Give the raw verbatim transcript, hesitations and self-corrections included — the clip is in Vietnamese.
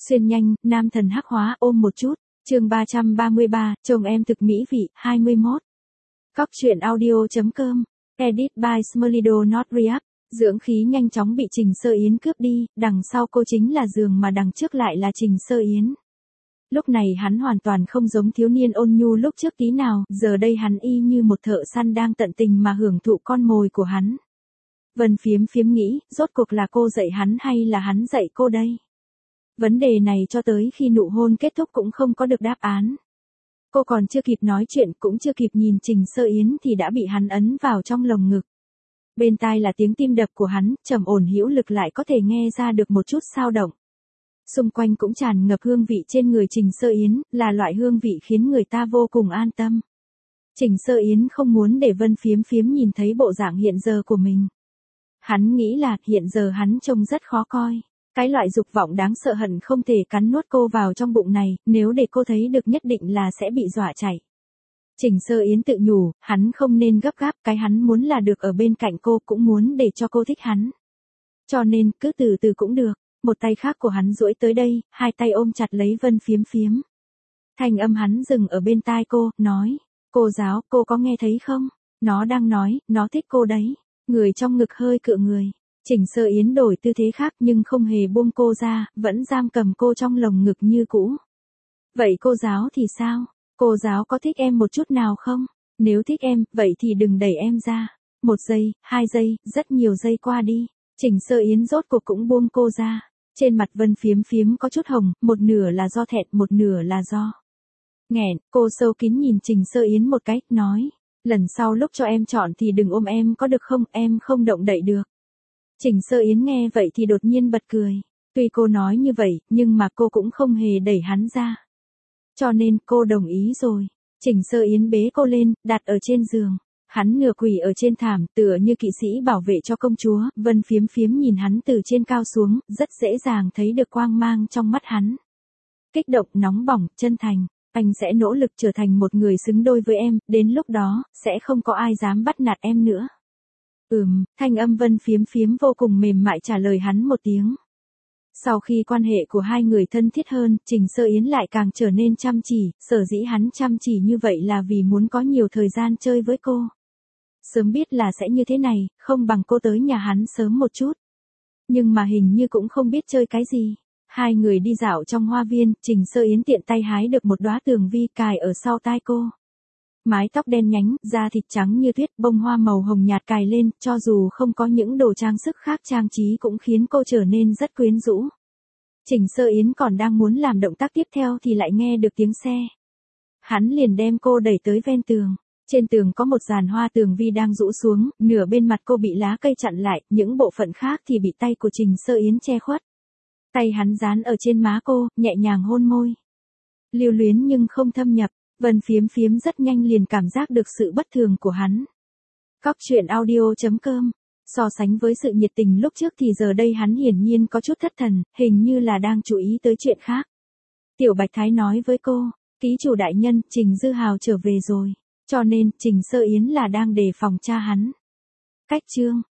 Xuyên nhanh, nam thần hắc hóa ôm một chút. Chương ba trăm ba mươi ba, chồng em thực mỹ vị, hai mươi mốt. Cóc truyện audio.com. Edit by Smolido Not React. Dưỡng khí nhanh chóng bị Trình Sơ Yến cướp đi, đằng sau cô chính là giường mà đằng trước lại là Trình Sơ Yến. Lúc này hắn hoàn toàn không giống thiếu niên ôn nhu lúc trước tí nào, giờ đây hắn y như một thợ săn đang tận tình mà hưởng thụ con mồi của hắn. Vân Phiếm Phiếm nghĩ, rốt cuộc là cô dạy hắn hay là hắn dạy cô đây? Vấn đề này cho tới khi nụ hôn kết thúc cũng không có được đáp án. Cô còn chưa kịp nói chuyện, cũng chưa kịp nhìn Trình Sơ Yến thì đã bị hắn ấn vào trong lồng ngực. Bên tai là tiếng tim đập của hắn, trầm ổn hữu lực lại có thể nghe ra được một chút xao động. Xung quanh cũng tràn ngập hương vị trên người Trình Sơ Yến, là loại hương vị khiến người ta vô cùng an tâm. Trình Sơ Yến không muốn để Vân Phiếm Phiếm nhìn thấy bộ dạng hiện giờ của mình. Hắn nghĩ là hiện giờ hắn trông rất khó coi. Cái loại dục vọng đáng sợ hận không thể cắn nuốt cô vào trong bụng này, nếu để cô thấy được nhất định là sẽ bị dọa chạy. Trình Sơ Yến tự nhủ, hắn không nên gấp gáp, cái hắn muốn là được ở bên cạnh cô, cũng muốn để cho cô thích hắn. Cho nên, cứ từ từ cũng được. Một tay khác của hắn duỗi tới đây, hai tay ôm chặt lấy Vân Phiếm Phiếm. Thanh âm hắn dừng ở bên tai cô, nói, cô giáo, cô có nghe thấy không? Nó đang nói, nó thích cô đấy. Người trong ngực hơi cựa người. Trình Sơ Yến đổi tư thế khác nhưng không hề buông cô ra, vẫn giam cầm cô trong lồng ngực như cũ. Vậy cô giáo thì sao? Cô giáo có thích em một chút nào không? Nếu thích em, vậy thì đừng đẩy em ra. Một giây, hai giây, rất nhiều giây qua đi. Trình Sơ Yến rốt cuộc cũng buông cô ra. Trên mặt Vân Phiếm Phiếm có chút hồng, một nửa là do thẹn, một nửa là do nghẹn. Cô sâu kín nhìn Trình Sơ Yến một cái, nói, lần sau lúc cho em chọn thì đừng ôm em có được không, em không động đậy được. Trình Sơ Yến nghe vậy thì đột nhiên bật cười. Tuy cô nói như vậy, nhưng mà cô cũng không hề đẩy hắn ra. Cho nên cô đồng ý rồi. Trình Sơ Yến bế cô lên, đặt ở trên giường. Hắn nửa quỳ ở trên thảm, tựa như kỵ sĩ bảo vệ cho công chúa. Vân Phiếm Phiếm nhìn hắn từ trên cao xuống, rất dễ dàng thấy được quang mang trong mắt hắn. Kích động, nóng bỏng, chân thành. Anh sẽ nỗ lực trở thành một người xứng đôi với em, đến lúc đó, sẽ không có ai dám bắt nạt em nữa. Ừm, thanh âm Vân Phiếm Phiếm vô cùng mềm mại trả lời hắn một tiếng. Sau khi quan hệ của hai người thân thiết hơn, Trình Sơ Yến lại càng trở nên chăm chỉ, sở dĩ hắn chăm chỉ như vậy là vì muốn có nhiều thời gian chơi với cô. Sớm biết là sẽ như thế này, không bằng cô tới nhà hắn sớm một chút. Nhưng mà hình như cũng không biết chơi cái gì. Hai người đi dạo trong hoa viên, Trình Sơ Yến tiện tay hái được một đóa tường vi cài ở sau tai cô. Mái tóc đen nhánh, da thịt trắng như tuyết, bông hoa màu hồng nhạt cài lên, cho dù không có những đồ trang sức khác trang trí cũng khiến cô trở nên rất quyến rũ. Trình Sơ Yến còn đang muốn làm động tác tiếp theo thì lại nghe được tiếng xe. Hắn liền đem cô đẩy tới ven tường. Trên tường có một dàn hoa tường vi đang rũ xuống, nửa bên mặt cô bị lá cây chặn lại, những bộ phận khác thì bị tay của Trình Sơ Yến che khuất. Tay hắn dán ở trên má cô, nhẹ nhàng hôn môi. Lưu luyến nhưng không thâm nhập. Vân Phiếm Phiếm rất nhanh liền cảm giác được sự bất thường của hắn. Cóc truyện audio.com. So sánh với sự nhiệt tình lúc trước thì giờ đây hắn hiển nhiên có chút thất thần, hình như là đang chú ý tới chuyện khác. Tiểu Bạch Thái nói với cô, ký chủ đại nhân, Trình Dư Hào trở về rồi. Cho nên, Trình Sơ Yến là đang đề phòng cha hắn. Cách chương.